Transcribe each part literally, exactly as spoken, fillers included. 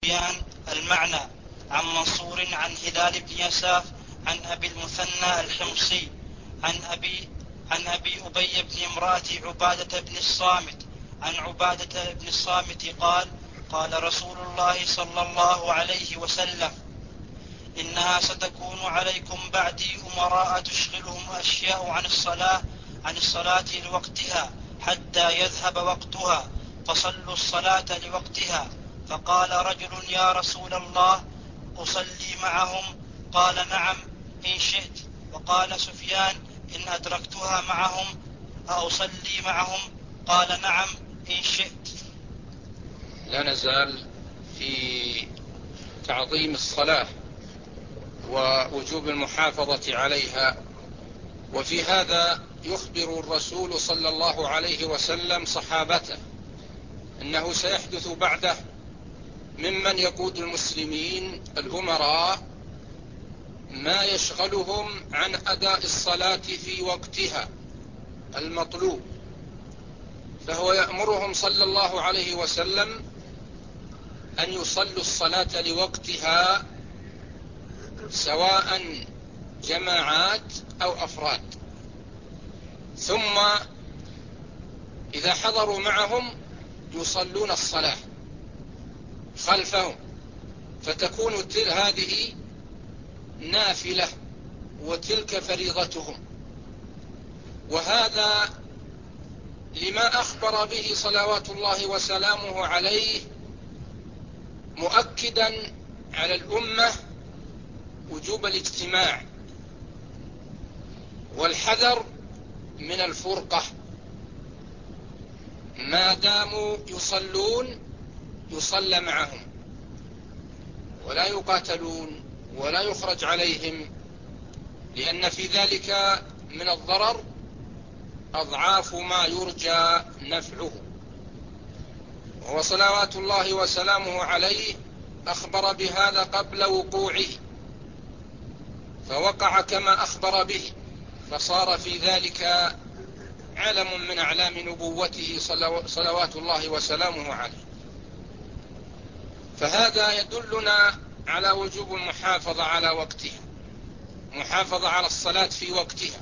بيان المعنى. عن منصور عن هلال بن يساف عن أبي المثنى الحمصي عن أبي, عن أبي أبي بن امرأة عبادة بن الصامت عن عبادة بن الصامت قال: قال رسول الله صلى الله عليه وسلم: إنها ستكون عليكم بعدي أمراء تشغلهم أشياء عن الصلاة عن الصلاة لوقتها حتى يذهب وقتها، فصلوا الصلاة لوقتها. فقال رجل: يا رسول الله، أصلي معهم؟ قال: نعم إن شئت. وقال سفيان: إن أدركتها معهم أصلي معهم؟ قال: نعم إن شئت. لا نزال في تعظيم الصلاة ووجوب المحافظة عليها، وفي هذا يخبر الرسول صلى الله عليه وسلم صحابته أنه سيحدث بعده ممن يقود المسلمين الأمراء ما يشغلهم عن أداء الصلاة في وقتها المطلوب، فهو يأمرهم صلى الله عليه وسلم أن يصلوا الصلاة لوقتها سواء جماعات أو أفراد، ثم إذا حضروا معهم يصلون الصلاة خلفهم، فتكون هذه نافلة وتلك فريضتهم. وهذا لما أخبر به صلوات الله وسلامه عليه، مؤكدا على الأمة وجوب الاجتماع والحذر من الفرقة. ما داموا يصلون يصلى معهم ولا يقاتلون ولا يخرج عليهم، لأن في ذلك من الضرر أضعاف ما يرجى نفعه. وهو صلوات الله وسلامه عليه أخبر بهذا قبل وقوعه، فوقع كما أخبر به، فصار في ذلك علم من أعلام نبوته صلوات الله وسلامه عليه. فهذا يدلنا على وجوب المحافظة على وقتها، محافظة على الصلاة في وقتها،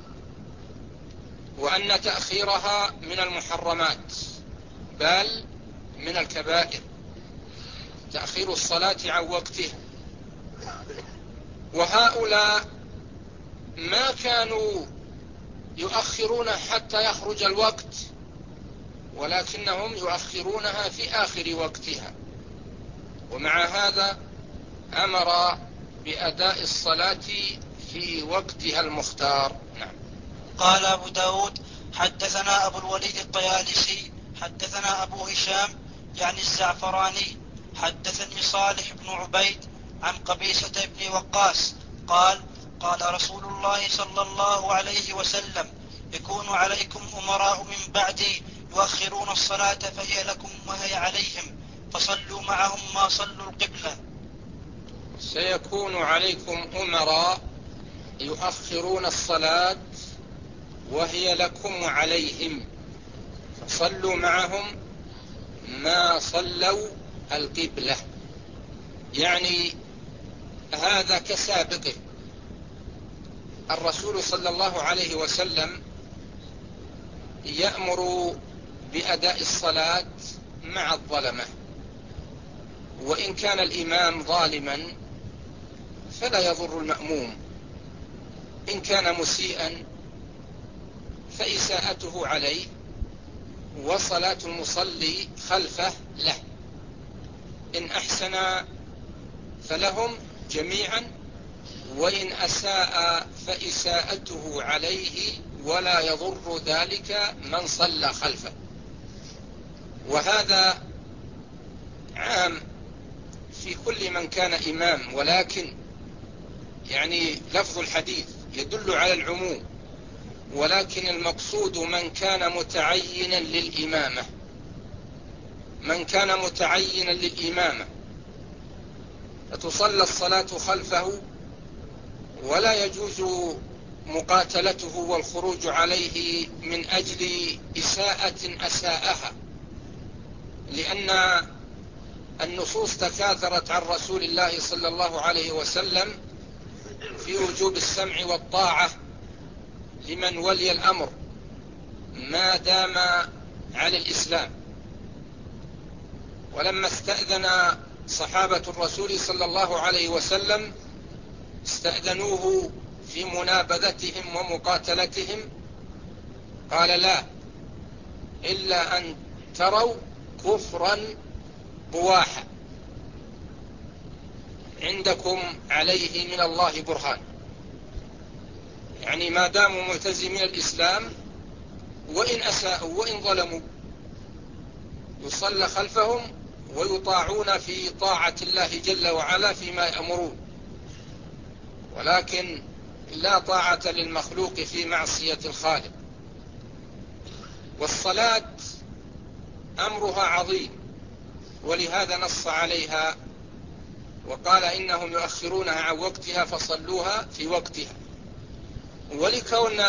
وأن تأخيرها من المحرمات بل من الكبائر، تأخير الصلاة عن وقتها. وهؤلاء ما كانوا يؤخرون حتى يخرج الوقت، ولكنهم يؤخرونها في آخر وقتها، ومع هذا أمر بأداء الصلاة في وقتها المختار. نعم. قال أبو داود: حدثنا أبو الوليد الطيالسي حدثنا أبو هشام يعني الزعفراني حدثني صالح بن عبيد عن قبيصة بن وقاص قال: قال رسول الله صلى الله عليه وسلم: يكون عليكم أمراء من بعدي يؤخرون الصلاة فهي لكم وهي عليهم، فصلوا معهم ما صلوا القبلة. سيكون عليكم أمراء يؤخرون الصلاة وهي لكم وعليهم، فصلوا معهم ما صلوا القبلة. يعني هذا كسابقه. الرسول صلى الله عليه وسلم يأمر بأداء الصلاة مع الظلمة، وإن كان الإمام ظالما فلا يضر المأموم، إن كان مسيئا فإساءته عليه وصلاة المصلي خلفه له، إن أحسن فلهم جميعا، وإن أساء فإساءته عليه ولا يضر ذلك من صلى خلفه. وهذا عام في كل من كان إمام، ولكن يعني لفظ الحديث يدل على العموم، ولكن المقصود من كان متعينا للإمامة، من كان متعينا للإمامة فتصلى الصلاة خلفه، ولا يجوز مقاتلته والخروج عليه من أجل إساءة أساءها، لأن النصوص تكاثرت عن رسول الله صلى الله عليه وسلم في وجوب السمع والطاعة لمن ولي الأمر ما دام على الإسلام. ولما استأذن صحابة الرسول صلى الله عليه وسلم استأذنوه في منابذتهم ومقاتلتهم قال: لا، إلا أن تروا كفرا بواحا عندكم عليه من الله برهان. يعني ما داموا ملتزمين الإسلام وإن أساءوا وإن ظلموا يصلى خلفهم ويطاعون في طاعة الله جل وعلا فيما يأمرون، ولكن لا طاعة للمخلوق في معصية الخالق. والصلاة أمرها عظيم، ولهذا نص عليها وقال: إنهم يؤخرونها عن وقتها فصلوها في وقتها. ولكون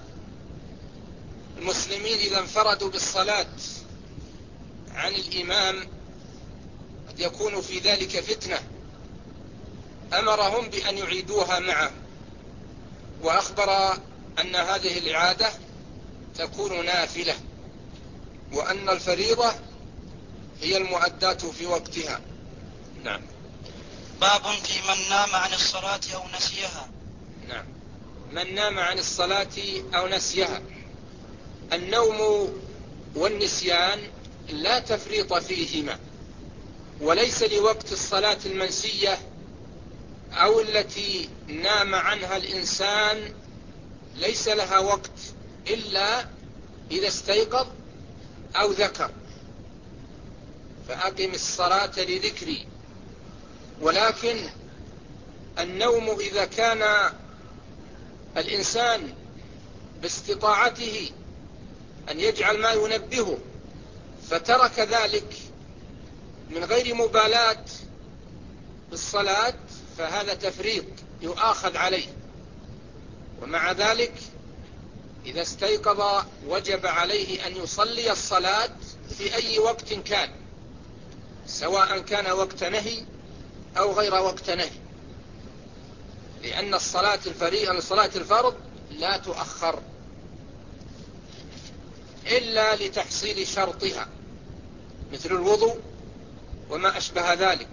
المسلمين إذا انفردوا بالصلاة عن الإمام قد يكون في ذلك فتنة، أمرهم بأن يعيدوها معه، وأخبر أن هذه الإعادة تكون نافلة، وأن الفريضة هي المؤداة في وقتها. نعم. باب في من نام عن الصلاة أو نسيها. نعم. من نام عن الصلاة أو نسيها. النوم والنسيان لا تفريط فيهما، وليس لوقت الصلاة المنسية أو التي نام عنها الإنسان ليس لها وقت إلا إذا استيقظ أو ذكر، فأقم الصلاة لذكري. ولكن النوم إذا كان الإنسان باستطاعته أن يجعل ما ينبهه فترك ذلك من غير مبالاة بالصلاة، فهذا تفريط يؤاخذ عليه. ومع ذلك إذا استيقظ وجب عليه أن يصلي الصلاة في أي وقت كان، سواء كان وقت نهي أو غير وقت نهي، لأن الصلاة الفريضة صلاة الفرض لا تؤخر إلا لتحصيل شرطها مثل الوضوء وما أشبه ذلك.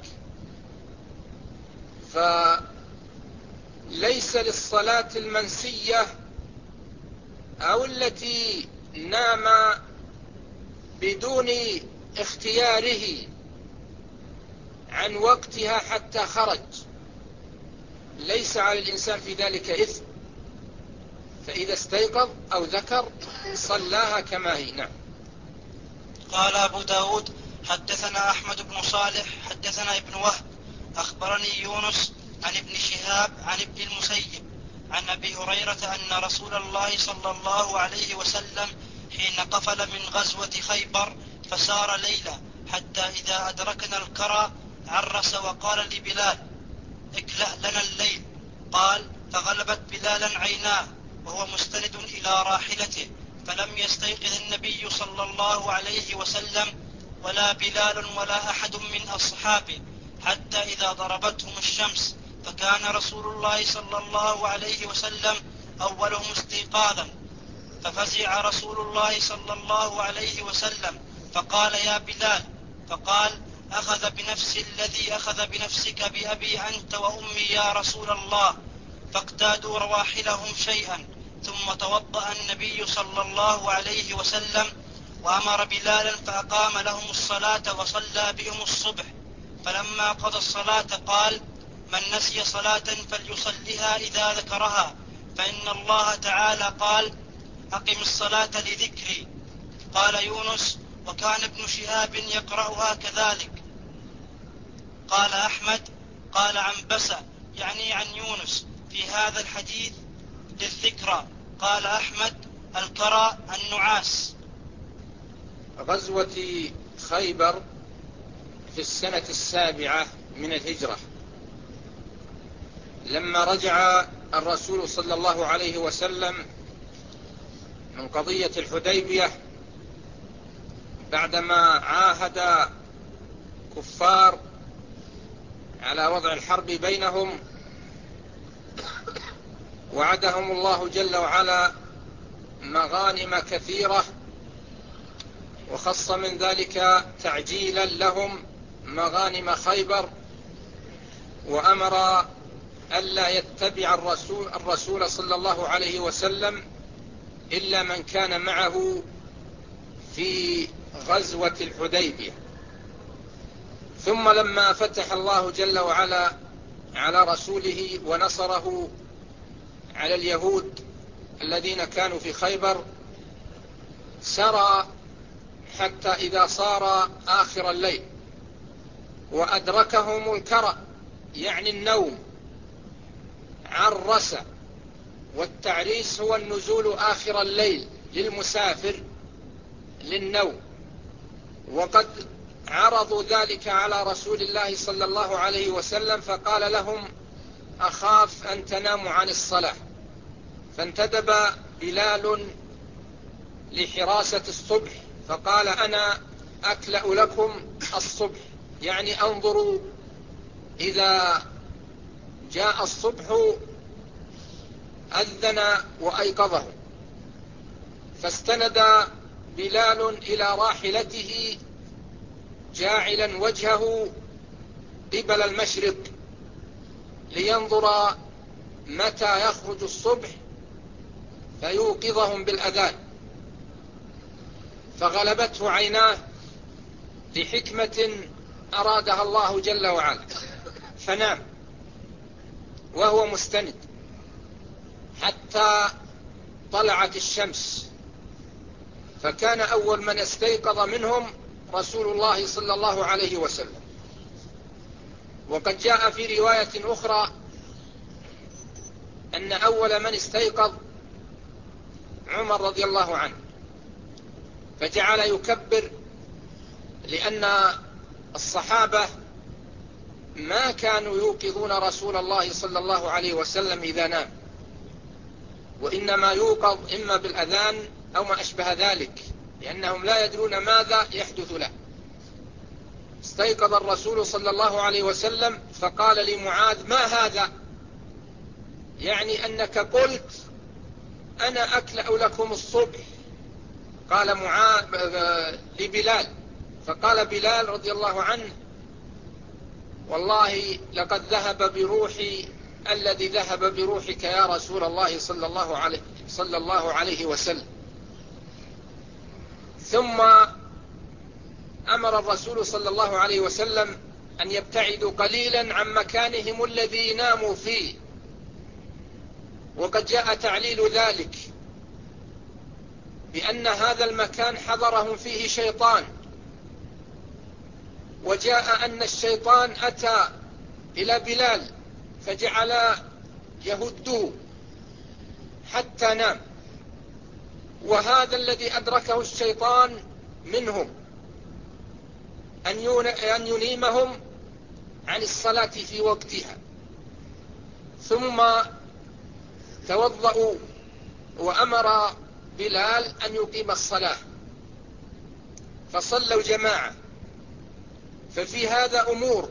فليس للصلاة المنسية أو التي نام بدون اختياره عن وقتها حتى خرج، ليس على الإنسان في ذلك إثم، فإذا استيقظ أو ذكر صلاها كما هي. نعم. قال أبو داود: حدثنا أحمد بن صالح حدثنا ابن وهب أخبرني يونس عن ابن شهاب عن ابن المسيب عن أبي هريرة أن رسول الله صلى الله عليه وسلم حين قفل من غزوة خيبر فسار ليلة حتى إذا أدركنا الكرى عرس وقال لبلال: اكلأ لنا الليل. قال: فغلبت بلالا عيناه وهو مستند إلى راحلته، فلم يستيقظ النبي صلى الله عليه وسلم ولا بلال ولا أحد من أصحابه حتى إذا ضربتهم الشمس، فكان رسول الله صلى الله عليه وسلم أولهم استيقاظا، ففزع رسول الله صلى الله عليه وسلم فقال: يا بلال. فقال: أخذ بنفس الذي أخذ بنفسك بأبي أنت وأمي يا رسول الله. فاقتادوا رواحلهم شيئا، ثم توضأ النبي صلى الله عليه وسلم وأمر بلالا فأقام لهم الصلاة وصلى بهم الصبح. فلما قضى الصلاة قال: من نسي صلاة فليصلها إذا ذكرها، فإن الله تعالى قال: أقم الصلاة لذكري. قال يونس: وكان ابن شهاب يقرأها كذلك. قال أحمد: قال عنبسة يعني عن يونس في هذا الحديث للذكرى. قال أحمد: الكرى النعاس. غزوة خيبر في السنة السابعة من الهجرة، لما رجع الرسول صلى الله عليه وسلم من قضية الحديبية بعدما عاهد الكفار على وضع الحرب بينهم، وعدهم الله جل وعلا مغانم كثيرة، وخص من ذلك تعجيلا لهم مغانم خيبر، وأمر ألا يتبع الرسول, الرسول صلى الله عليه وسلم إلا من كان معه في غزوة الحديبية. ثم لما فتح الله جل وعلا على رسوله ونصره على اليهود الذين كانوا في خيبر، سرى حتى إذا صار آخر الليل وأدركهم الكرأ يعني النوم، عرس، والتعريس هو النزول آخر الليل للمسافر للنوم، وقد عرضوا ذلك على رسول الله صلى الله عليه وسلم فقال لهم: أخاف أن تناموا عن الصلاة. فانتدب بلال لحراسة الصبح فقال: أنا أكلأ لكم الصبح، يعني أنظروا إذا جاء الصبح أذن وأيقظه. فاستند بلال إلى راحلته جاعلا وجهه قبل المشرق لينظر متى يخرج الصبح فيوقظهم بالأذان، فغلبته عيناه لحكمة أرادها الله جل وعلا، فنام وهو مستند حتى طلعت الشمس، فكان أول من استيقظ منهم رسول الله صلى الله عليه وسلم. وقد جاء في رواية أخرى أن أول من استيقظ عمر رضي الله عنه، فجعل يكبر، لأن الصحابة ما كانوا يوقظون رسول الله صلى الله عليه وسلم إذا نام، وإنما يوقظ إما بالأذان أو ما أشبه ذلك، لأنهم لا يدرون ماذا يحدث له. استيقظ الرسول صلى الله عليه وسلم فقال لمعاذ: ما هذا؟ يعني أنك قلت أنا أكلأ لكم الصبح. قال معاذ لبلال، فقال بلال رضي الله عنه: والله لقد ذهب بروحي الذي ذهب بروحك يا رسول الله صلى الله عليه, صلى الله عليه وسلم. ثم أمر الرسول صلى الله عليه وسلم أن يبتعدوا قليلا عن مكانهم الذي ناموا فيه، وقد جاء تعليل ذلك بأن هذا المكان حضرهم فيه شيطان، وجاء أن الشيطان أتى إلى بلال فجعل يهده حتى نام، وهذا الذي أدركه الشيطان منهم أن ينيمهم عن الصلاة في وقتها. ثم توضأوا وأمر بلال أن يقيم الصلاة، فصلوا جماعة. ففي هذا أمور: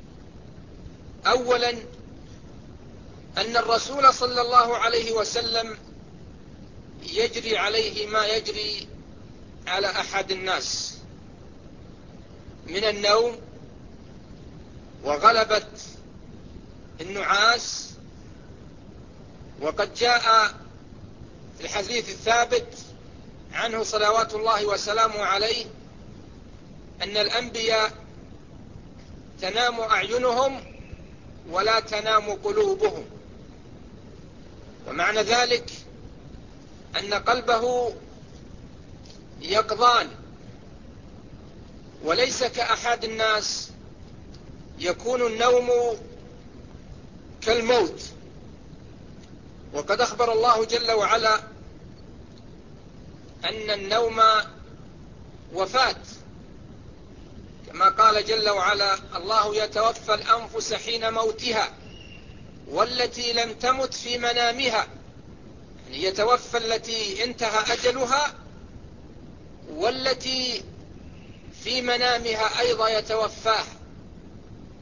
أولا أن الرسول صلى الله عليه وسلم يجري عليه ما يجري على أحد الناس من النوم وغلبة النعاس. وقد جاء في الحديث الثابت عنه صلوات الله وسلامه عليه أن الأنبياء تنام أعينهم ولا تنام قلوبهم، ومعنى ذلك أن قلبه يقظان، وليس كأحد الناس يكون النوم كالموت. وقد أخبر الله جل وعلا أن النوم وفاة، كما قال جل وعلا: الله يتوفى الأنفس حين موتها والتي لم تمت في منامها، يعني يتوفى التي انتهى أجلها، والتي في منامها أيضا يتوفاه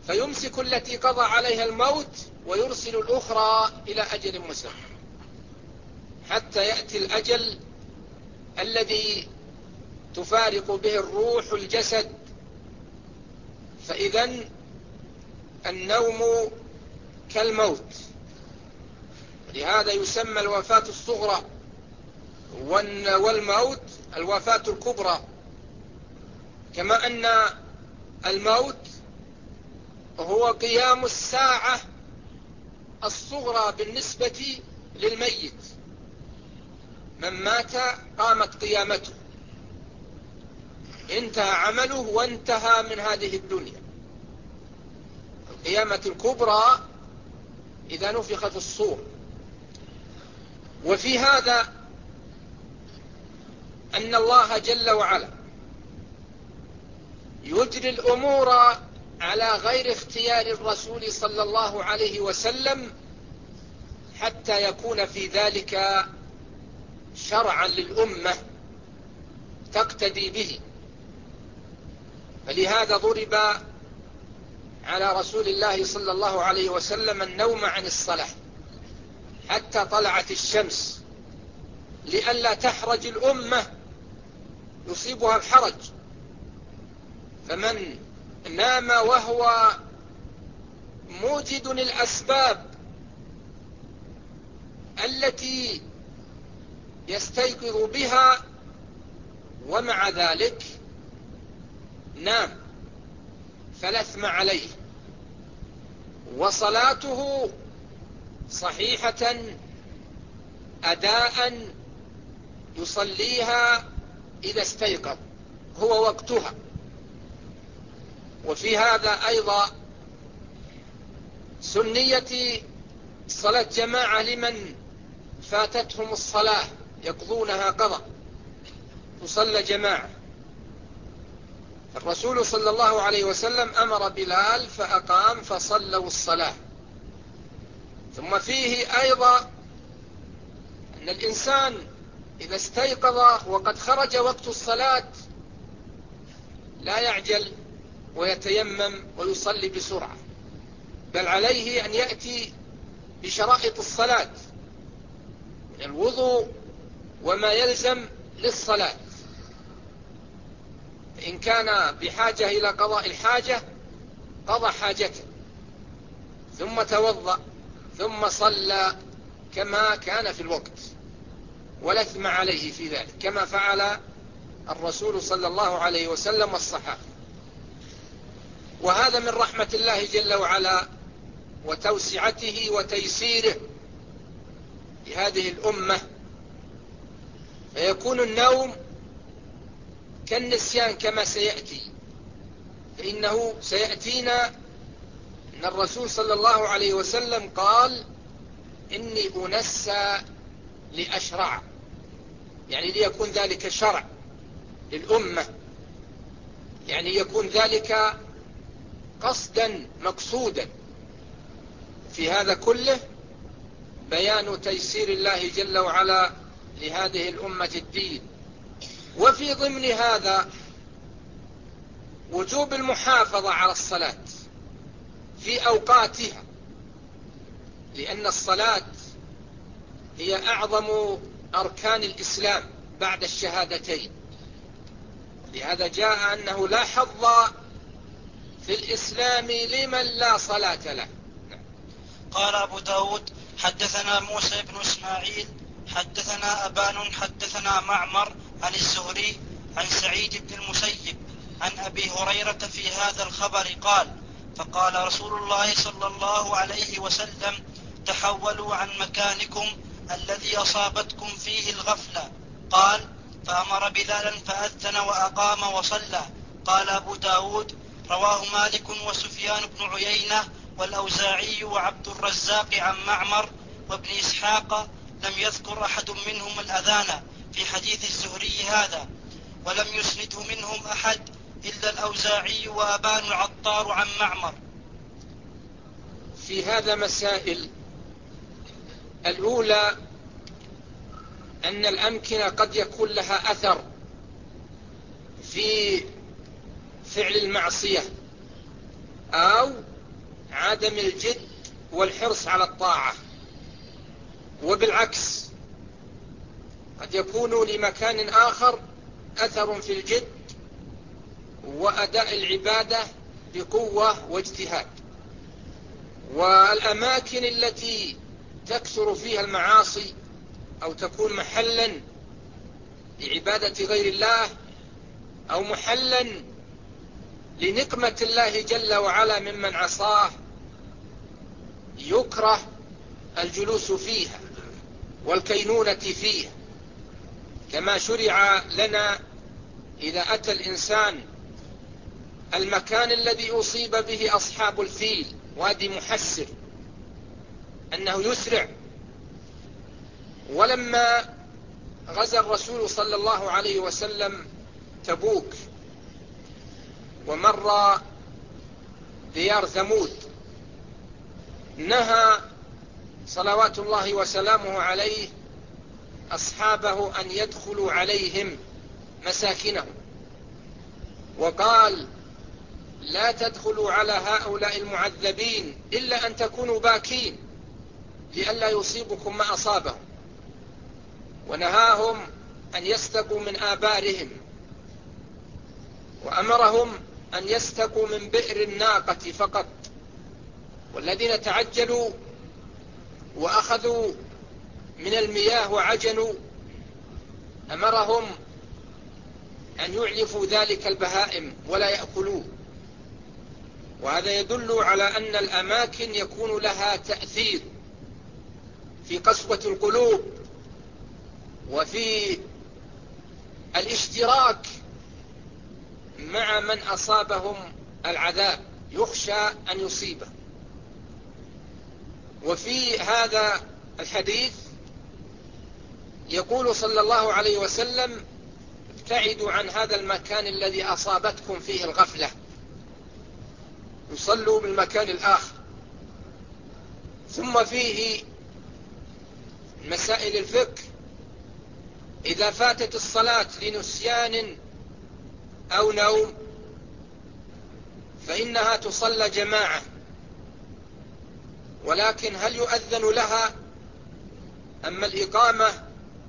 فيمسك التي قضى عليها الموت ويرسل الأخرى إلى أجل مسمى حتى يأتي الأجل الذي تفارق به الروح الجسد. فإذن النوم كالموت، لهذا يسمى الوفاة الصغرى، والموت الوفاة الكبرى. كما أن الموت هو قيام الساعة الصغرى بالنسبة للميت، من مات قامت قيامته، انتهى عمله وانتهى من هذه الدنيا. القيامة الكبرى إذا نفخ في الصور. وفي هذا أن الله جل وعلا يجري الأمور على غير اختيار الرسول صلى الله عليه وسلم حتى يكون في ذلك شرعا للأمة تقتدي به. فلهذا ضرب على رسول الله صلى الله عليه وسلم النوم عن الصلاة حتى طلعت الشمس، لئلا تحرج الأمة يصيبها الحرج. فمن نام وهو موجد الأسباب التي يستيقظ بها ومع ذلك نام فلا إثم عليه، وصلاته صحيحة أداء يصليها إذا استيقظ، هو وقتها. وفي هذا أيضا سنية صلاة جماعة لمن فاتتهم الصلاة يقضونها قضاء، تصلى جماعة. الرسول صلى الله عليه وسلم أمر بلال فأقام فصلوا الصلاة. ثم فيه أيضا أن الإنسان إذا استيقظ وقد خرج وقت الصلاة لا يعجل ويتيمم ويصلي بسرعة، بل عليه أن يأتي بشرائط الصلاة من الوضوء وما يلزم للصلاة. إن كان بحاجة إلى قضاء الحاجة قضى حاجته ثم توضأ ثم صلى كما كان في الوقت، ولا إثم عليه في ذلك، كما فعل الرسول صلى الله عليه وسلم والصحابة. وهذا من رحمة الله جل وعلا وتوسعته وتيسيره لهذه الأمة، فيكون النوم كالنسيان كما سيأتي. فإنه سيأتينا أن الرسول صلى الله عليه وسلم قال: إني أنسى لأشرع، يعني ليكون ذلك شرع للأمة، يعني يكون ذلك قصدا مقصودا. في هذا كله بيان تيسير الله جل وعلا لهذه الأمة الدين. وفي ضمن هذا وجوب المحافظة على الصلاة في أوقاتها، لأن الصلاة هي أعظم أركان الإسلام بعد الشهادتين. لهذا جاء أنه لا حظ في الإسلام لمن لا صلاة له. قال أبو داود: حدثنا موسى بن إسماعيل حدثنا أبان حدثنا معمر عن الزهري عن سعيد بن المسيب عن أبي هريرة في هذا الخبر قال: فقال رسول الله صلى الله عليه وسلم: تحولوا عن مكانكم الذي أصابتكم فيه الغفلة. قال: فأمر بلالا فأذن وأقام وصلى. قال أبو داود: رواه مالك وسفيان بن عيينة والأوزاعي وعبد الرزاق عن معمر وابن إسحاق، لم يذكر أحد منهم الأذان في حديث الزهري هذا، ولم يسنده منهم أحد إلا الأوزاعي وأبان العطار عن معمر. في هذا مسائل. الأولى أن الأمكنة قد يكون لها أثر في فعل المعصية، أو عدم الجد والحرص على الطاعة، وبالعكس قد يكون لمكان آخر أثر في الجد وأداء العبادة بقوة واجتهاد. والأماكن التي تكثر فيها المعاصي أو تكون محلا لعبادة غير الله أو محلا لنقمة الله جل وعلا ممن عصاه، يكره الجلوس فيها والكينونة فيها، كما شرع لنا إذا أتى الإنسان المكان الذي أصيب به أصحاب الفيل وادي محسر أنه يسرع. ولما غزا الرسول صلى الله عليه وسلم تبوك ومر ديار ثمود، نهى صلوات الله وسلامه عليه أصحابه أن يدخلوا عليهم مساكنهم، وقال: لا تدخلوا على هؤلاء المعذبين إلا أن تكونوا باكين لئلا يصيبكم ما أصابهم، ونهاهم أن يستقوا من آبارهم، وأمرهم أن يستقوا من بئر الناقة فقط. والذين تعجلوا وأخذوا من المياه وعجنوا أمرهم أن يعلفوا ذلك البهائم ولا يأكلوه. وهذا يدل على أن الأماكن يكون لها تأثير في قسوة القلوب وفي الاشتراك مع من أصابهم العذاب، يخشى أن يصيبه. وفي هذا الحديث يقول صلى الله عليه وسلم: ابتعدوا عن هذا المكان الذي أصابتكم فيه الغفلة، يصلوا بالمكان الآخر. ثم فيه مسائل الفقه: إذا فاتت الصلاة لنسيان أو نوم فإنها تصلى جماعة، ولكن هل يؤذن لها؟ أما الإقامة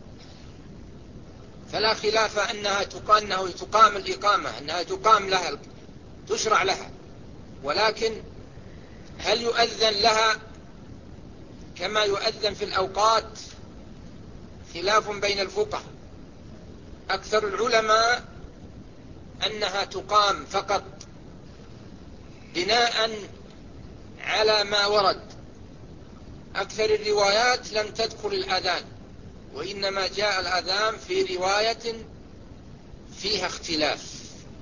فلا خلاف أنها تقام، أنه تقام الإقامة، أنها تقام لها، تشرع لها، ولكن هل يؤذن لها كما يؤذن في الأوقات؟ خلاف بين الفقهاء. أكثر العلماء أنها تقام فقط بناء على ما ورد. أكثر الروايات لم تذكر الأذان، وإنما جاء الأذان في رواية فيها اختلاف.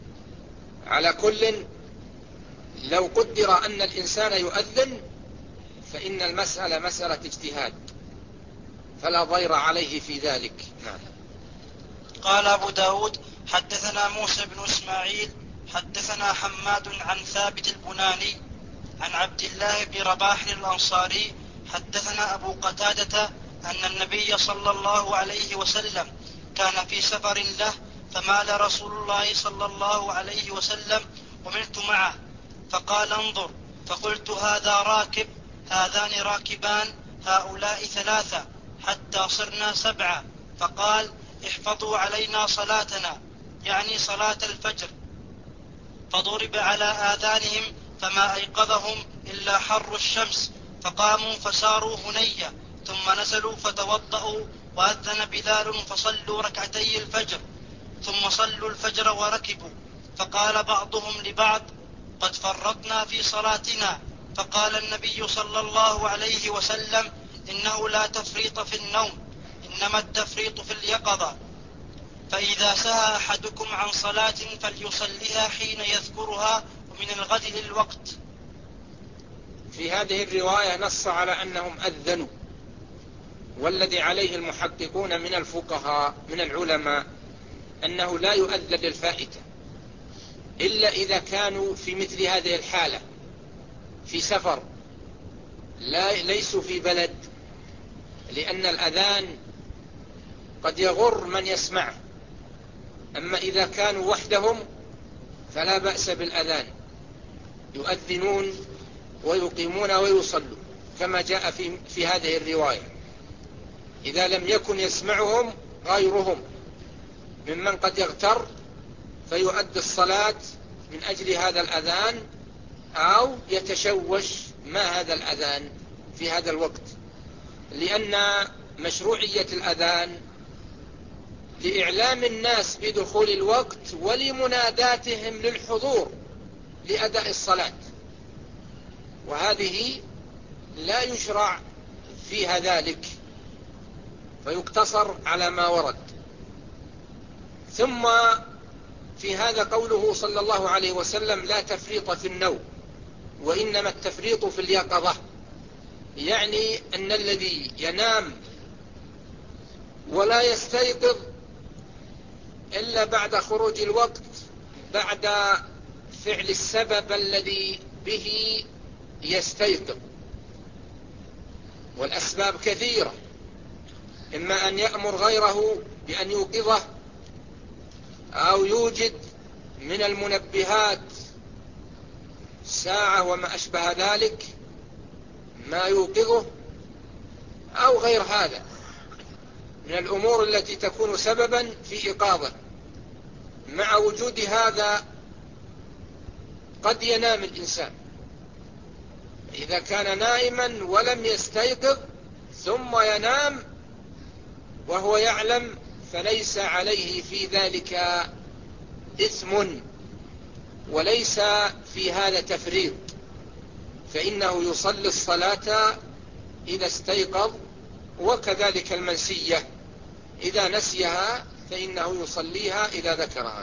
على كل، لو قدر أن الإنسان يؤذن فإن المسألة مسألة اجتهاد، فلا ضير عليه في ذلك. نعم. قال أبو داود: حدثنا موسى بن إسماعيل حدثنا حماد عن ثابت البناني عن عبد الله بن رباح الأنصاري حدثنا أبو قتادة أن النبي صلى الله عليه وسلم كان في سفر له، فمال رسول الله صلى الله عليه وسلم وملت معه، فقال: انظر. فقلت: هذا راكب، هذان راكبان، هؤلاء ثلاثة، حتى صرنا سبعة. فقال: احفظوا علينا صلاتنا، يعني صلاة الفجر. فضرب على آذانهم فما أيقظهم إلا حر الشمس، فقاموا فساروا هنية، ثم نزلوا فتوضأوا، وأذن بلال فصلوا ركعتي الفجر، ثم صلوا الفجر وركبوا. فقال بعضهم لبعض: قد فرطنا في صلاتنا. فقال النبي صلى الله عليه وسلم: إنه لا تفريط في النوم، إنما التفريط في اليقظة. فإذا سهى أحدكم عن صلاة فليصليها حين يذكرها، ومن الغد للوقت. في هذه الرواية نص على أنهم أذنوا، والذي عليه المحققون من الفقهاء من العلماء أنه لا يؤذن للفائتة إلا إذا كانوا في مثل هذه الحالة في سفر، لا ليسوا في بلد، لأن الأذان قد يغر من يسمعه. أما إذا كانوا وحدهم فلا بأس بالأذان، يؤذنون ويقيمون ويصلون كما جاء في, في هذه الرواية. إذا لم يكن يسمعهم غيرهم ممن قد يغتر فيؤدي الصلاة من أجل هذا الأذان، أو يتشوش ما هذا الأذان في هذا الوقت، لأن مشروعية الأذان لإعلام الناس بدخول الوقت ولمناداتهم للحضور لأداء الصلاة، وهذه لا يشرع فيها ذلك، فيقتصر على ما ورد. ثم في هذا قوله صلى الله عليه وسلم لا تفريط في النوم وإنما التفريط في اليقظة، يعني أن الذي ينام ولا يستيقظ إلا بعد خروج الوقت، بعد فعل السبب الذي به يستيقظ، والأسباب كثيرة، إما أن يأمر غيره بأن يوقظه، أو يوجد من المنبهات ساعة وما أشبه ذلك ما يوقظه، أو غير هذا من الأمور التي تكون سببا في إيقاظه. مع وجود هذا قد ينام الإنسان، إذا كان نائما ولم يستيقظ ثم ينام وهو يعلم فليس عليه في ذلك إثم، وليس في هذا تفريط، فإنه يصلي الصلاة إذا استيقظ، وكذلك المنسية إذا نسيها فإنه يصليها إذا ذكرها.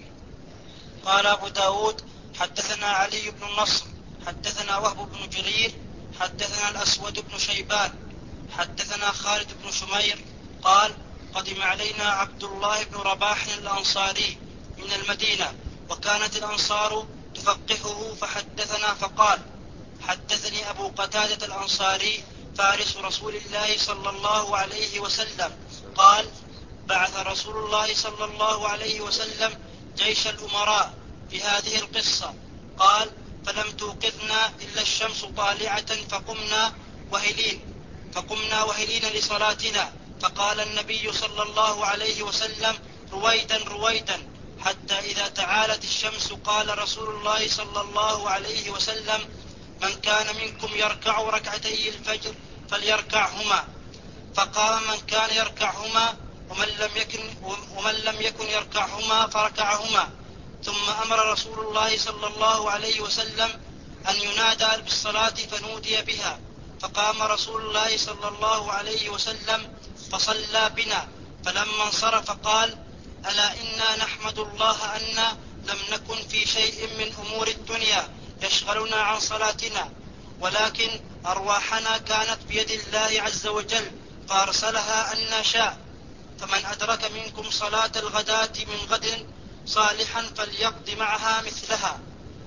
قال أبو داود حدثنا علي بن النصر حدثنا وهب بن جرير حدثنا الأسود بن شيبان حدثنا خالد بن شمير قال قدم علينا عبد الله بن رباح الأنصاري من المدينة، وكانت الأنصار تفقهه، فحدثنا فقال حدثني أبو قتادة الأنصاري فارس رسول الله صلى الله عليه وسلم قال بعث رسول الله صلى الله عليه وسلم جيش الأمراء في هذه القصة، قال فلم توقظنا إلا الشمس طالعة فقمنا وهلين فقمنا وهلين لصلاتنا، فقال النبي صلى الله عليه وسلم رويدا رويدا حتى إذا تعالت الشمس قال رسول الله صلى الله عليه وسلم من كان منكم يركع ركعتي الفجر فليركعهما، فقام من كان يركعهما ومن لم يكن, ومن لم يكن يركعهما فركعهما، ثم أمر رسول الله صلى الله عليه وسلم أن ينادى بالصلاة فنودي بها، فقام رسول الله صلى الله عليه وسلم فصلى بنا، فلما انصرف قال ألا إنا نحمد الله أن لم نكن في شيء من أمور الدنيا يشغلنا عن صلاتنا، ولكن أرواحنا كانت بيد الله عز وجل فأرسلها أن شاء، فمن أدرك منكم صلاة الغداة من غد صالحا فليقض معها مثلها.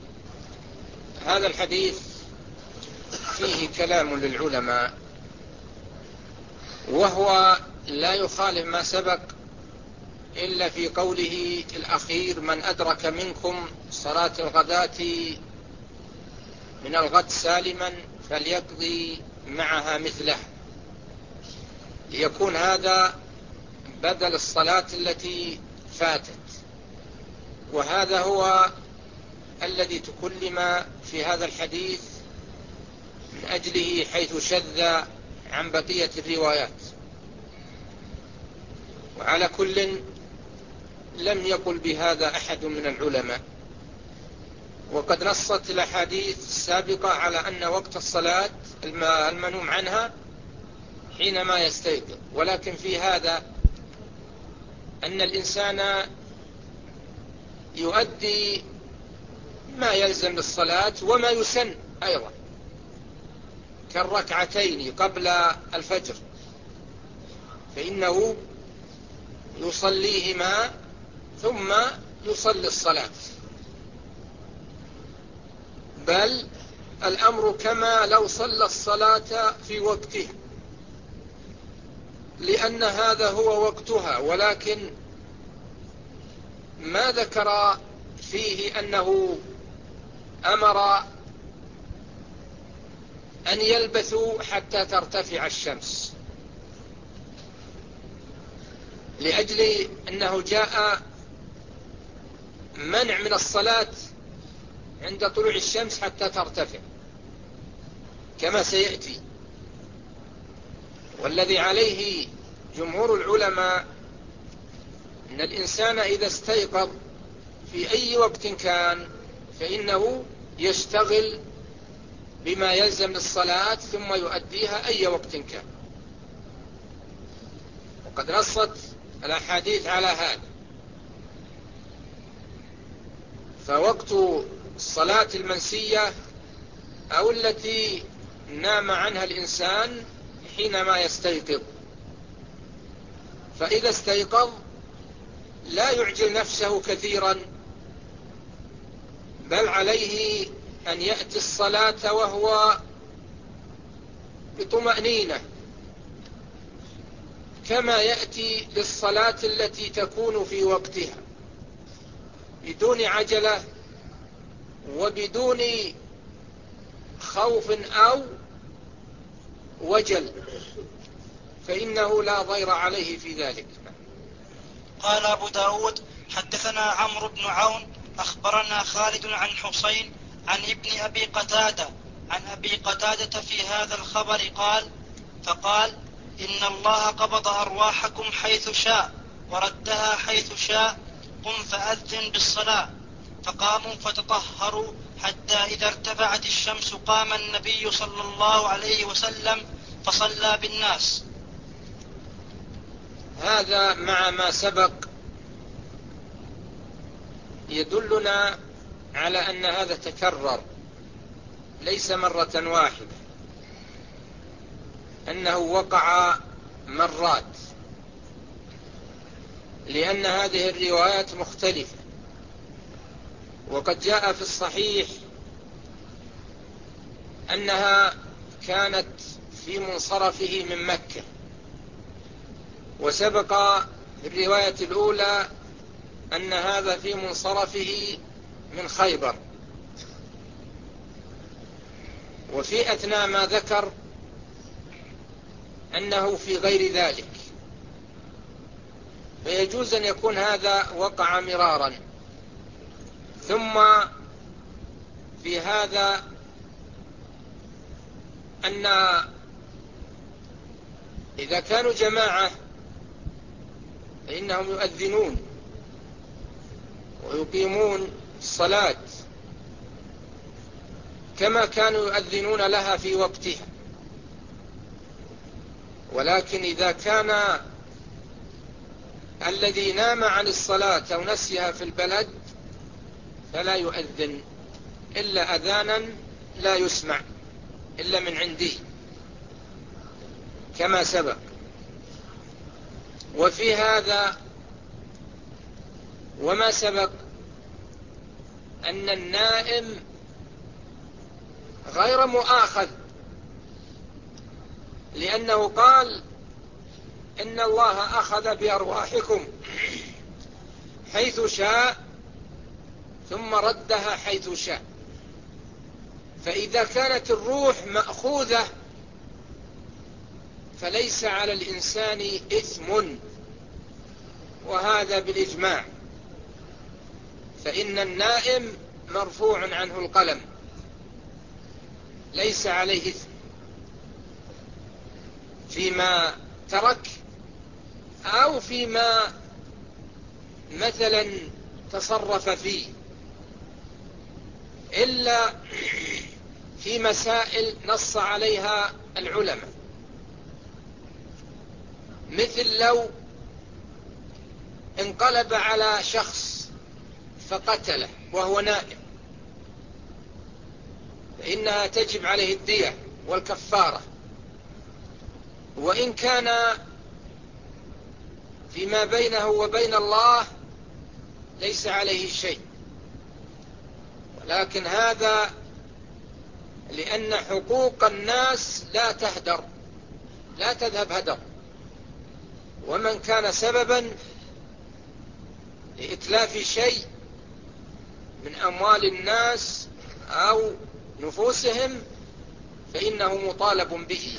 هذا الحديث فيه كلام للعلماء، وهو لا يخالف ما سبق إلا في قوله الأخير من أدرك منكم صلاة الغداة من الغد سالما فليقضي معها مثله، ليكون هذا بدل الصلاة التي فاتت، وهذا هو الذي تكلم في هذا الحديث من أجله حيث شذ عن بقية الروايات. وعلى كل لم يقل بهذا أحد من العلماء، وقد نصت الأحاديث السابقة على أن وقت الصلاة المنوم عنها حينما يستيقظ، ولكن في هذا أن الإنسان يؤدي ما يلزم للصلاة وما يسن أيضا، كالركعتين قبل الفجر فإنه يصليهما ثم يصلي الصلاة، بل الأمر كما لو صلى الصلاة في وقته، لأن هذا هو وقتها، ولكن ما ذكر فيه أنه أمر أن يلبثوا حتى ترتفع الشمس، لأجل أنه جاء منع من الصلاة عند طلوع الشمس حتى ترتفع كما سيأتي. والذي عليه جمهور العلماء أن الإنسان إذا استيقظ في أي وقت كان فإنه يشتغل بما يلزم للصلاة ثم يؤديها أي وقت كان، وقد نصت الأحاديث على هذا. فوقت الصلاة المنسية أو التي نام عنها الإنسان حينما يستيقظ، فإذا استيقظ لا يعجل نفسه كثيرا، بل عليه أن يأتي الصلاة وهو بطمأنينة، كما يأتي للصلاة التي تكون في وقتها بدون عجلة وبدون خوف أو وجل، فإنه لا ضير عليه في ذلك. قال أبو داود حدثنا عمرو بن عون أخبرنا خالد عن حسين عن ابن أبي قتادة عن أبي قتادة في هذا الخبر قال: فقال: إن الله قبض أرواحكم حيث شاء وردها حيث شاء، قم فأذن بالصلاة. فقاموا فتطهروا حتى إذا ارتفعت الشمس قام النبي صلى الله عليه وسلم فصلى بالناس. هذا مع ما سبق يدلنا على أن هذا تكرر ليس مرة واحدة، أنه وقع مرات، لأن هذه الروايات مختلفة. وقد جاء في الصحيح أنها كانت في منصرفه من مكة، وسبق في الرواية الأولى أن هذا في منصرفه من خيبر. وفي أثناء ما ذكر أنه في غير ذلك، فيجوز أن يكون هذا وقع مرارا. ثم في هذا أن إذا كانوا جماعة فإنهم يؤذنون ويقيمون الصلاة كما كانوا يؤذنون لها في وقتها. ولكن إذا كان الذي نام عن الصلاة أو نسيها في البلد فلا يؤذن إلا أذانا لا يسمع إلا من عنده كما سبق. وفي هذا وما سبق أن النائم غير مؤاخذ، لأنه قال: إن الله أخذ بأرواحكم حيث شاء ثم ردها حيث شاء. فإذا كانت الروح مأخوذة فليس على الإنسان إثم، وهذا بالإجماع، فإن النائم مرفوع عنه القلم ليس عليه إثم فيما ترك أو فيما مثلا تصرف فيه، إلا في مسائل نص عليها العلماء، مثل لو انقلب على شخص فقتله وهو نائم فإنها تجب عليه الدية والكفارة، وإن كان فيما بينه وبين الله ليس عليه شيء. ولكن هذا لأن حقوق الناس لا تهدر، لا تذهب هدر، ومن كان سببا لإتلاف شيء من أموال الناس أو نفوسهم فإنه مطالب به.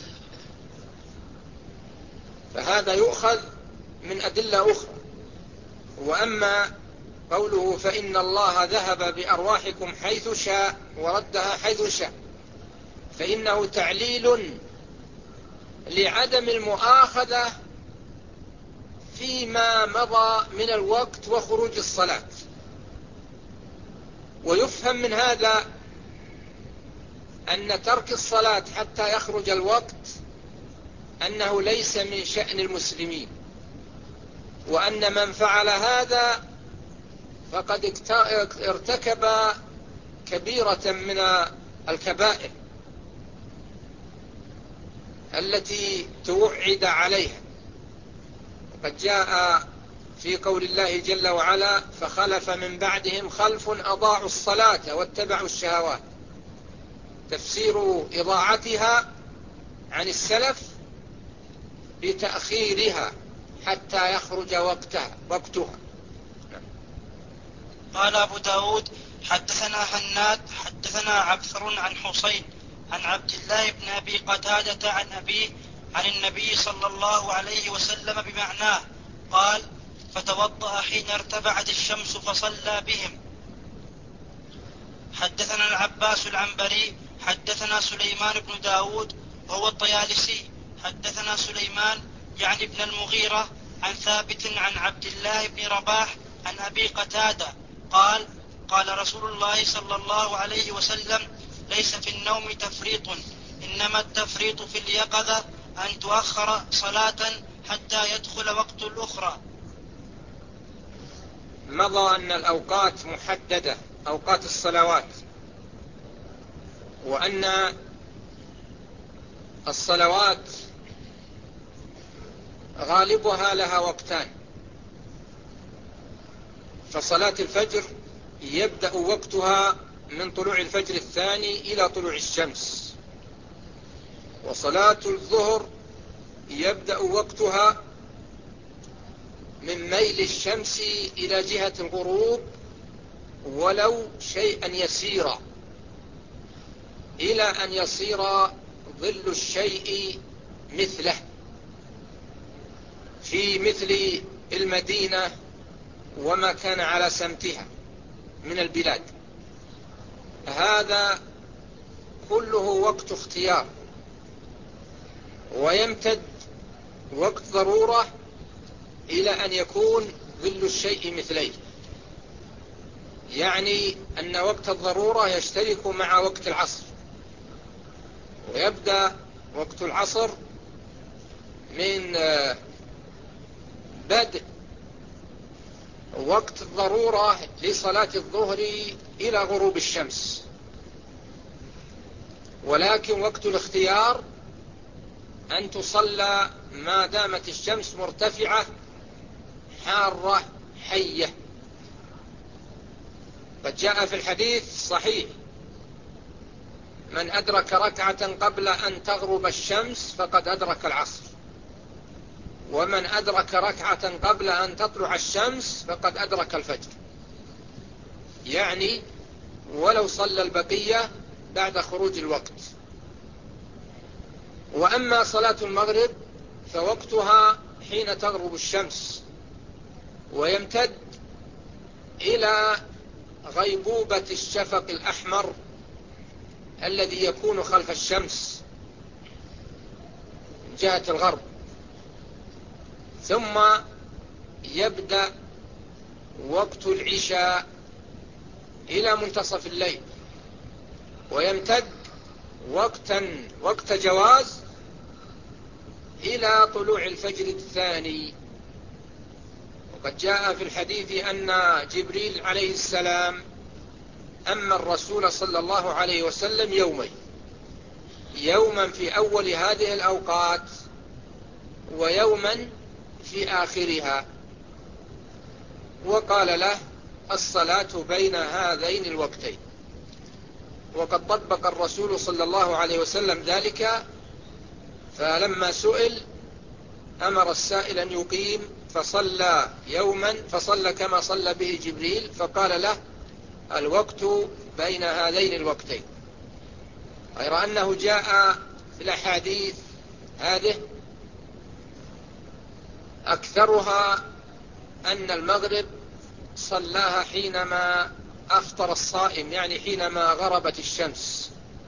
فهذا يؤخذ من أدلة أخرى. وأما قوله فإن الله ذهب بأرواحكم حيث شاء وردها حيث شاء، فإنه تعليل لعدم المؤاخذة فيما مضى من الوقت وخروج الصلاة. ويفهم من هذا أن ترك الصلاة حتى يخرج الوقت أنه ليس من شأن المسلمين، وأن من فعل هذا فقد ارتكب كبيرة من الكبائر التي توعد عليها. قد جاء في قول الله جل وعلا فخلف من بعدهم خلف أضاعوا الصلاة واتبعوا الشهوات. تفسير إضاعتها عن السلف بتأخيرها حتى يخرج وقتها وقتها. قال أبو داود حدثنا هناد حدثنا عبثر عن حسين عن عبد الله بن أبي قتادة عن أبيه عن النبي صلى الله عليه وسلم بمعناه قال فتوضأ حين ارتفعت الشمس فصلى بهم. حدثنا العباس العنبري حدثنا سليمان بن داود وهو الطيالسي حدثنا سليمان يعني ابن المغيرة عن ثابت عن عبد الله بن رباح عن أبي قتادة قال قال رسول الله صلى الله عليه وسلم ليس في النوم تفريط إنما التفريط في اليقظة أن تؤخر صلاة حتى يدخل وقت الأخرى. مضى أن الأوقات محددة، أوقات الصلوات، وأن الصلوات غالبها لها وقتان. فصلاة الفجر يبدأ وقتها من طلوع الفجر الثاني إلى طلوع الشمس، وصلاة الظهر يبدأ وقتها من ميل الشمس إلى جهة الغروب ولو شيئا يسيرا إلى أن يصير ظل الشيء مثله في مثل المدينة وما كان على سمتها من البلاد. هذا كله وقت اختيار، ويمتد وقت ضرورة إلى أن يكون ظل الشيء مثليه، يعني أن وقت الضرورة يشترك مع وقت العصر، ويبدأ وقت العصر من بدء وقت الضرورة لصلاة الظهر إلى غروب الشمس. ولكن وقت الاختيار أن تصلى ما دامت الشمس مرتفعة حارة حية. قد جاء في الحديث صحيح من أدرك ركعة قبل أن تغرب الشمس فقد أدرك العصر، ومن أدرك ركعة قبل أن تطلع الشمس فقد أدرك الفجر، يعني ولو صلى البقية بعد خروج الوقت. وأما صلاة المغرب فوقتها حين تغرب الشمس، ويمتد إلى غيبوبة الشفق الأحمر الذي يكون خلف الشمس جهة الغرب، ثم يبدأ وقت العشاء إلى منتصف الليل، ويمتد وقتا وقت جواز إلى طلوع الفجر الثاني. وقد جاء في الحديث أن جبريل عليه السلام أما الرسول صلى الله عليه وسلم يومين، يوما في أول هذه الأوقات ويوما في آخرها، وقال له الصلاة بين هذين الوقتين. وقد طبق الرسول صلى الله عليه وسلم ذلك، فلما سئل أمر السائل أن يقيم فصلى يوما فصلى كما صلى به جبريل، فقال له الوقت بين هذين الوقتين. غير أنه جاء في الأحاديث هذه أكثرها أن المغرب صلاها حينما أفطر الصائم، يعني حينما غربت الشمس.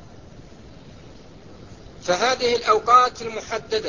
فهذه الأوقات المحددة،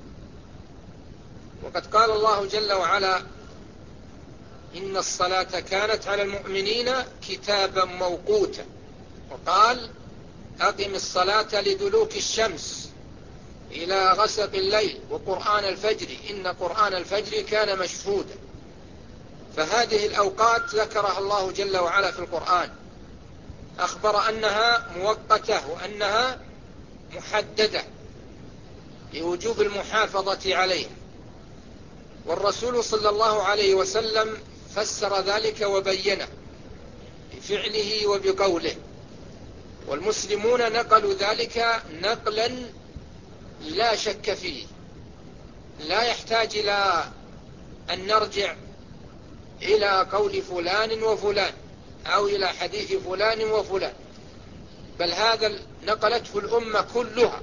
وقد قال الله جل وعلا: إن الصلاة كانت على المؤمنين كتابا موقوتا، وقال: أقم الصلاة لدلوك الشمس إلى غسق الليل وقرآن الفجر إن قرآن الفجر كان مشهودا. فهذه الأوقات ذكرها الله جل وعلا في القرآن، أخبر أنها مؤقتة وأنها محددة لوجوب المحافظة عليها. والرسول صلى الله عليه وسلم فسر ذلك وبينه بفعله وبقوله، والمسلمون نقلوا ذلك نقلا لا شك فيه، لا يحتاج إلى أن نرجع إلى قول فلان وفلان أو إلى حديث فلان وفلان، بل هذا نقلته الأمة كلها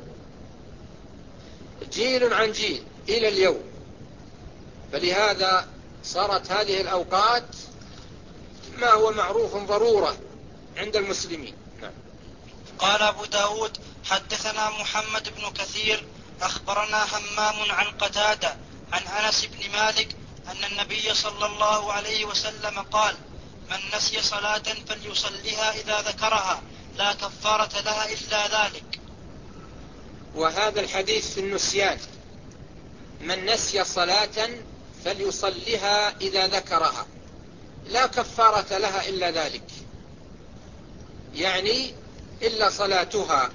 جيل عن جيل إلى اليوم. فلهذا صارت هذه الأوقات ما هو معروف ضرورة عند المسلمين. نعم. قال أبو داود: حدثنا محمد بن كثير أخبرنا همام عن قتادة عن أنس بن مالك أن النبي صلى الله عليه وسلم قال: من نسي صلاة فليصليها إذا ذكرها لا كفارة لها إلا ذلك. وهذا الحديث في النسيان: من نسي صلاة فليصليها إذا ذكرها لا كفارة لها إلا ذلك، يعني إلا صلاتها،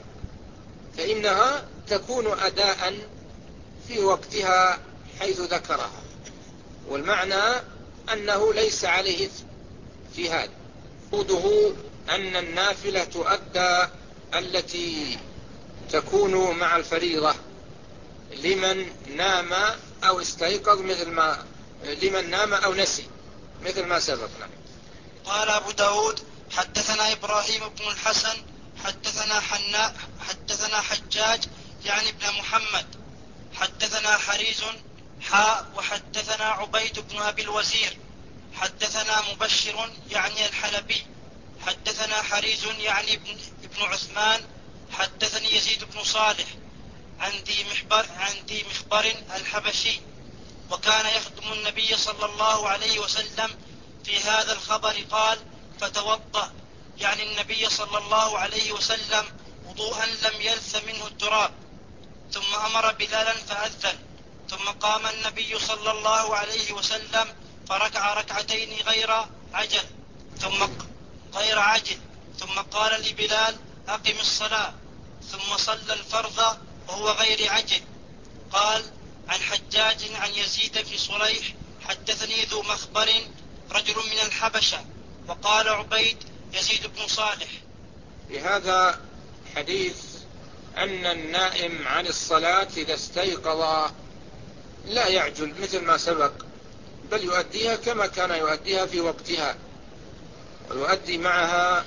فإنها تكون أداء في وقتها حيث ذكرها. والمعنى أنه ليس عليه إثم في هذا. قوله أن النافلة تؤدى التي تكون مع الفريضة لمن نام أو استيقظ، مثل ما لمن نام أو نسي مثل ما سبقنا. قال أبو داود: حدثنا إبراهيم بن الحسن حدثنا حناء حدثنا حجاج يعني ابن محمد حدثنا حريز حاء وحدثنا عبيد بن أبي الوزير حدثنا مبشر يعني الحلبي حدثنا حريز يعني ابن, ابن عثمان حدثني يزيد بن صالح عن ذي محبر, عن ذي مخبر الحبشي، وكان يخدم النبي صلى الله عليه وسلم في هذا الخبر. قال: فتوضأ، يعني النبي صلى الله عليه وسلم، وضوءا لم يلث منه التراب، ثم أمر بلالا فأذن، ثم قام النبي صلى الله عليه وسلم فركع ركعتين غير عجل ثم غير عجل ثم قال لبلال: أقم الصلاة، ثم صلى الفرض وهو غير عجل. قال: عن حجاج عن يزيد بن صليح حدثني ذو مخبر رجل من الحبشة. وقال عبيد: يزيد بن صالح. بهذا حديث أن النائم عن الصلاة إذا استيقظ لا يعجل مثل ما سبق، بل يؤديها كما كان يؤديها في وقتها، ويؤدي معها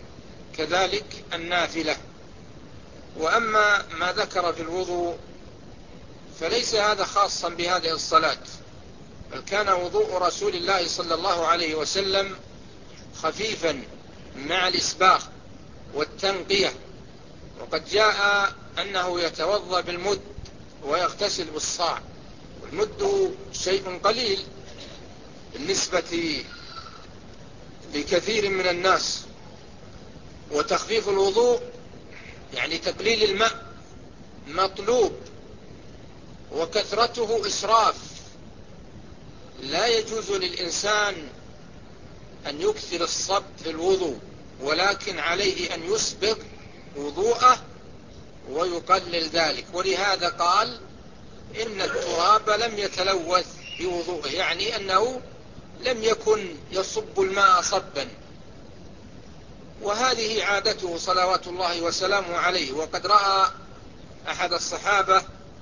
كذلك النافلة. وأما ما ذكر في الوضوء فليس هذا خاصا بهذه الصلاة، بل كان وضوء رسول الله صلى الله عليه وسلم خفيفا مع الإسباغ والتنقية، وقد جاء أنه يتوضأ بالمد ويغتسل بالصاع، والمد شيء قليل بالنسبة لكثير من الناس. وتخفيف الوضوء يعني تقليل الماء مطلوب، وكثرته إسراف. لا يجوز للإنسان أن يكثر الصب في الوضوء، ولكن عليه أن يسبق وضوءه ويقلل ذلك. ولهذا قال: إن التراب لم يتلوث بوضوءه، يعني أنه لم يكن يصب الماء صبا. وهذه عادته صلوات الله وسلامه عليه. وقد رأى أحد الصحابة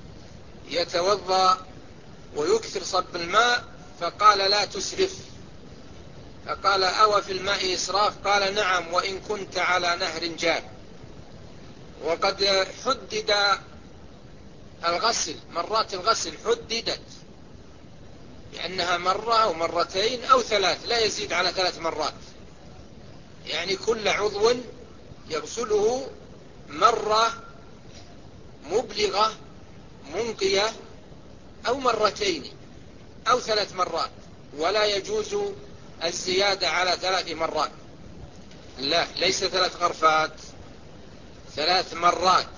يتوضأ ويكثر صب الماء فقال: لا تسرف. فقال: أو في الماء إسراف؟ قال: نعم، وإن كنت على نهر جار. وقد حدد الغسل، مرات الغسل حددت لأنها مرة أو مرتين أو ثلاث، لا يزيد على ثلاث مرات، يعني كل عضو يغسله مرة مبلغة منقية أو مرتين أو ثلاث مرات، ولا يجوز الزيادة على ثلاث مرات. لا، ليس ثلاث غرفات، ثلاث مرات،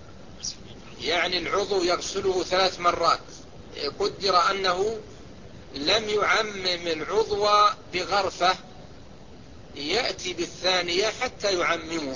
يعني العضو يغسله ثلاث مرات. قدر أنه لم يعمم العضو بغرفة، يأتي بالثانية حتى يعممه.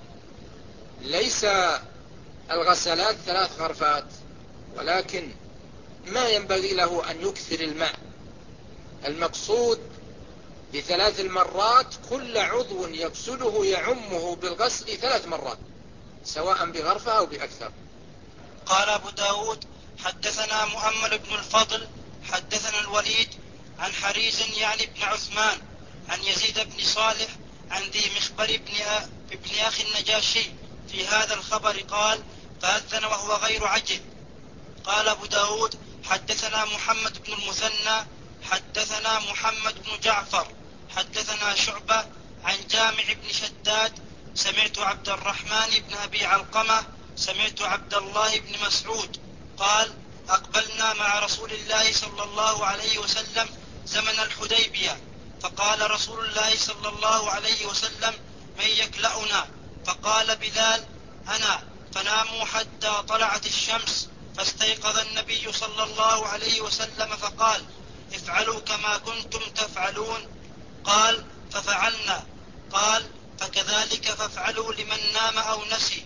ليس الغسلات ثلاث غرفات، ولكن ما ينبغي له أن يكثر الماء. المقصود بثلاث المرات كل عضو يغسله يعمه بالغسل ثلاث مرات، سواء بغرفة أو بأكثر. قال أبو داود حدثنا مؤمل بن الفضل حدثنا الوليد عن حريز يعني بن عثمان عن يزيد بن صالح عن ذي مخبر ابن, ابن أخي النجاشي في هذا الخبر قال: فأذن وهو غير عجل. قال أبو داود حدثنا محمد بن المثنى حدثنا محمد بن جعفر حدثنا شعبة عن جامع بن شداد سمعت عبد الرحمن بن أبي علقمة سمعت عبد الله بن مسعود قال: أقبلنا مع رسول الله صلى الله عليه وسلم زمن الحديبية، فقال رسول الله صلى الله عليه وسلم: من يكلأنا؟ فقال بلال: أنا. فناموا حتى طلعت الشمس، فاستيقظ النبي صلى الله عليه وسلم فقال: افعلوا كما كنتم تفعلون. قال: ففعلنا. قال: فكذلك فافعلوا لمن نام أو نسي.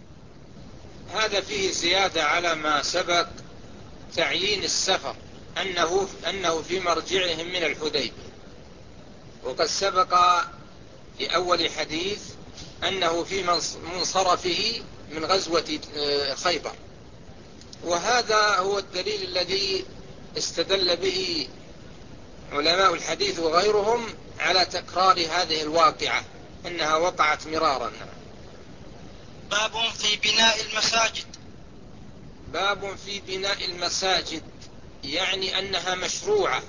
هذا فيه زيادة على ما سبق، تعيين السفر أنه, أنه في مرجعهم من الحديبية، وقد سبق في أول حديث أنه في منصرفه من غزوة خيبر. وهذا هو الدليل الذي استدل به علماء الحديث وغيرهم على تكرار هذه الواقعة، أنها وقعت مرارا. باب في بناء المساجد. باب في بناء المساجد، يعني أنها مشروعة،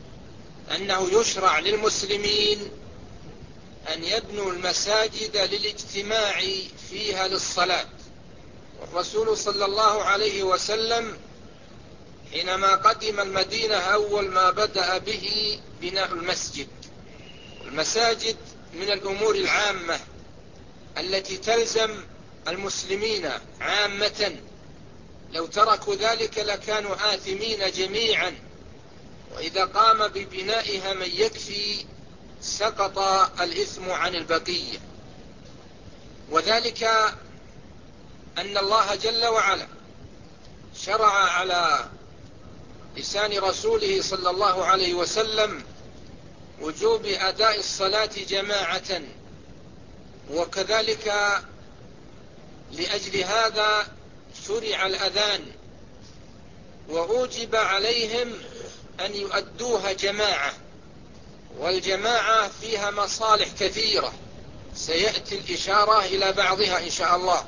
أنه يشرع للمسلمين أن يبنوا المساجد للاجتماع فيها للصلاة. والرسول صلى الله عليه وسلم حينما قدم المدينة أول ما بدأ به بناء المسجد. المساجد من الأمور العامة التي تلزم المسلمين عامة، لو تركوا ذلك لكانوا آثمين جميعا، وإذا قام ببنائها من يكفي سقط الإثم عن البقية. وذلك أن الله جل وعلا شرع على لسان رسوله صلى الله عليه وسلم وجوب أداء الصلاة جماعة، وكذلك لأجل هذا شرع الأذان، وأوجب عليهم أن يؤدوها جماعة. والجماعة فيها مصالح كثيرة سيأتي الإشارة إلى بعضها إن شاء الله.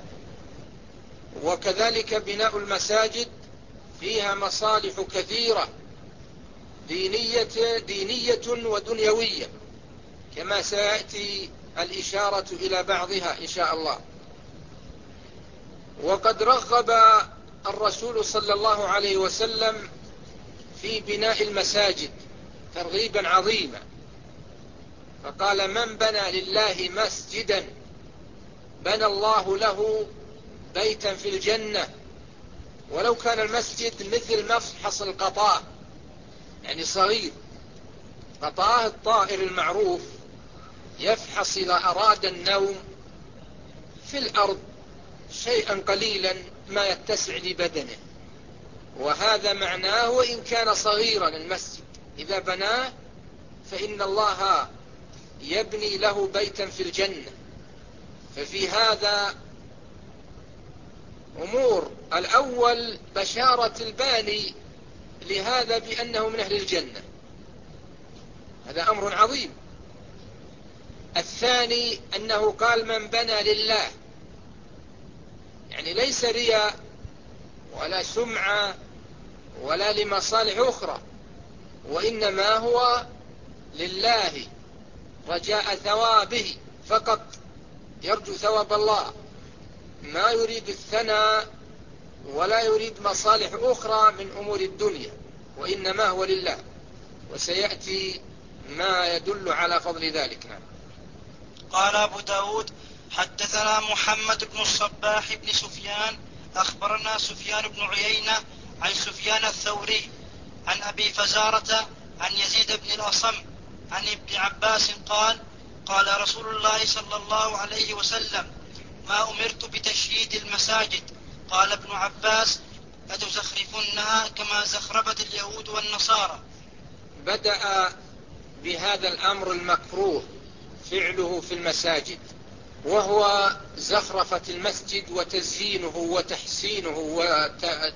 وكذلك بناء المساجد فيها مصالح كثيرة دينية, دينية ودنيوية، كما سيأتي الإشارة إلى بعضها إن شاء الله. وقد رغب الرسول صلى الله عليه وسلم في بناء المساجد ترغيبا عظيما، فقال: من بنى لله مسجدا بنى الله له بيتا في الجنة، ولو كان المسجد مثل مفحص القطاء، يعني صغير. قطاء الطائر المعروف يفحص إذا أراد النوم في الأرض شيئا قليلا ما يتسع لبدنه، وهذا معناه وإن كان صغيرا. المسجد إذا بناه فإن الله يبني له بيتا في الجنة. ففي هذا أمور: الأول بشارة الباني لهذا بأنه من أهل الجنة، هذا أمر عظيم. الثاني أنه قال: من بنى لله، ليس رياء ولا سمعة ولا لمصالح أخرى، وإنما هو لله رجاء ثوابه فقط، يرجو ثواب الله، ما يريد الثناء ولا يريد مصالح أخرى من أمور الدنيا، وإنما هو لله. وسيأتي ما يدل على فضل ذلك. نعم. قال أبو داود حدثنا محمد بن الصباح بن سفيان أخبرنا سفيان بن عيينة عن سفيان الثوري عن أبي فزارة عن يزيد بن الأصم عن ابن عباس قال قال رسول الله صلى الله عليه وسلم ما أمرت بتشييد المساجد. قال ابن عباس أتزخرفنها كما زخرفت اليهود والنصارى. بدأ بهذا الأمر المكروه فعله في المساجد، وهو زخرفة المسجد وتزيينه وتحسينه وت...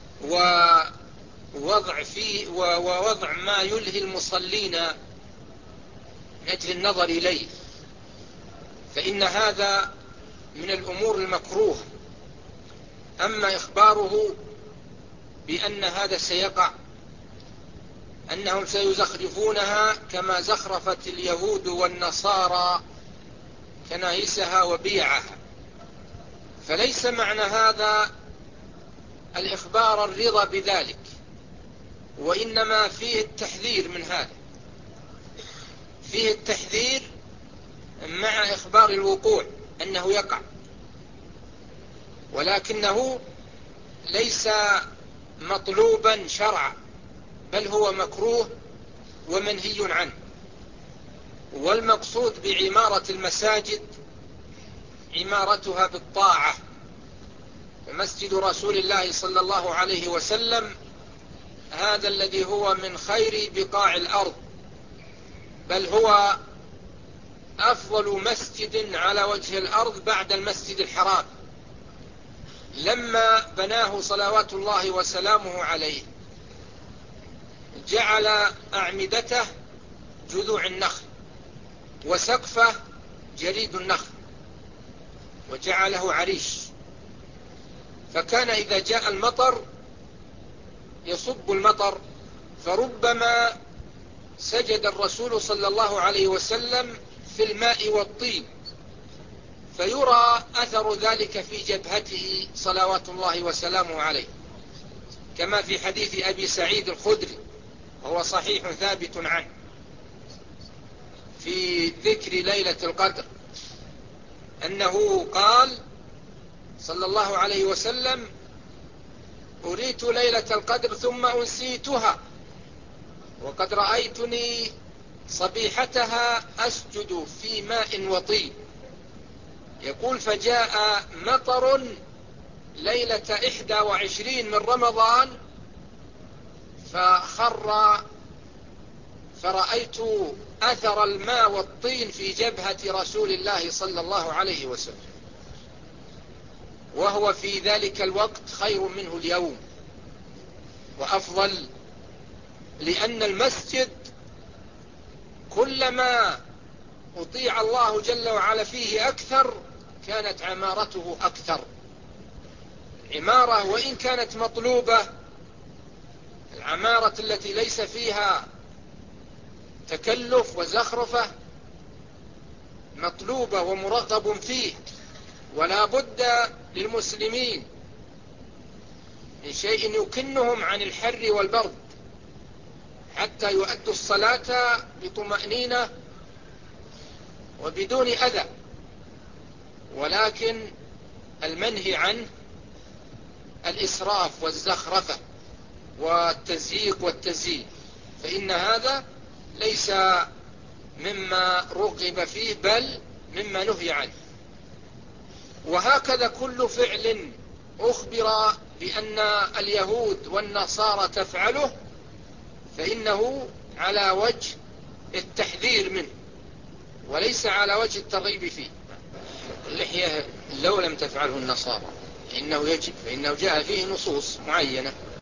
ووضع فيه ووضع ما يلهي المصلين من أجل النظر إليه، فإن هذا من الأمور المكروه. أما إخباره بأن هذا سيقع، أنهم سيزخرفونها كما زخرفت اليهود والنصارى كنائسها وبيعها، فليس معنى هذا الإخبار الرضا بذلك، وإنما فيه التحذير من هذا، فيه التحذير مع إخبار الوقوع أنه يقع، ولكنه ليس مطلوبا شرعا، بل هو مكروه ومنهي عنه. والمقصود بعمارة المساجد عمارتها بالطاعة، ومسجد رسول الله صلى الله عليه وسلم هذا الذي هو من خير بقاع الأرض، بل هو أفضل مسجد على وجه الأرض بعد المسجد الحرام، لما بناه صلوات الله وسلامه عليه جعل أعمدته جذوع النخل وسقفه جريد النخل وجعله عريش، فكان إذا جاء المطر يصب المطر، فربما سجد الرسول صلى الله عليه وسلم في الماء والطين، فيرى أثر ذلك في جبهته صلوات الله وسلامه عليه، كما في حديث أبي سعيد الخدري وهو صحيح ثابت عنه في ذكر ليلة القدر، أنه قال صلى الله عليه وسلم أريت ليلة القدر ثم أنسيتها، وقد رأيتني صبيحتها أسجد في ماء وطين. يقول فجاء مطر ليلة إحدى وعشرين من رمضان فخر فرأيت أثر الماء والطين في جبهة رسول الله صلى الله عليه وسلم، وهو في ذلك الوقت خير منه اليوم وأفضل، لأن المسجد كلما أطيع الله جل وعلا فيه أكثر كانت عمارته أكثر. عمارة وإن كانت مطلوبة، العمارة التي ليس فيها تكلف وزخرفة مطلوبة ومرغب فيه، ولا بد للمسلمين من شيء يكنهم عن الحر والبرد حتى يؤدوا الصلاة بطمأنينة وبدون أذى، ولكن المنهي عنه الإسراف والزخرفة والتزييق والتزيين، فإن هذا ليس مما رغب فيه بل مما نهي عنه. وهكذا كل فعل أخبر بأن اليهود والنصارى تفعله فإنه على وجه التحذير منه وليس على وجه الترغيب فيه. اللحية لو لم تفعله النصارى إنه يجب، فإنه جاء فيه نصوص معينة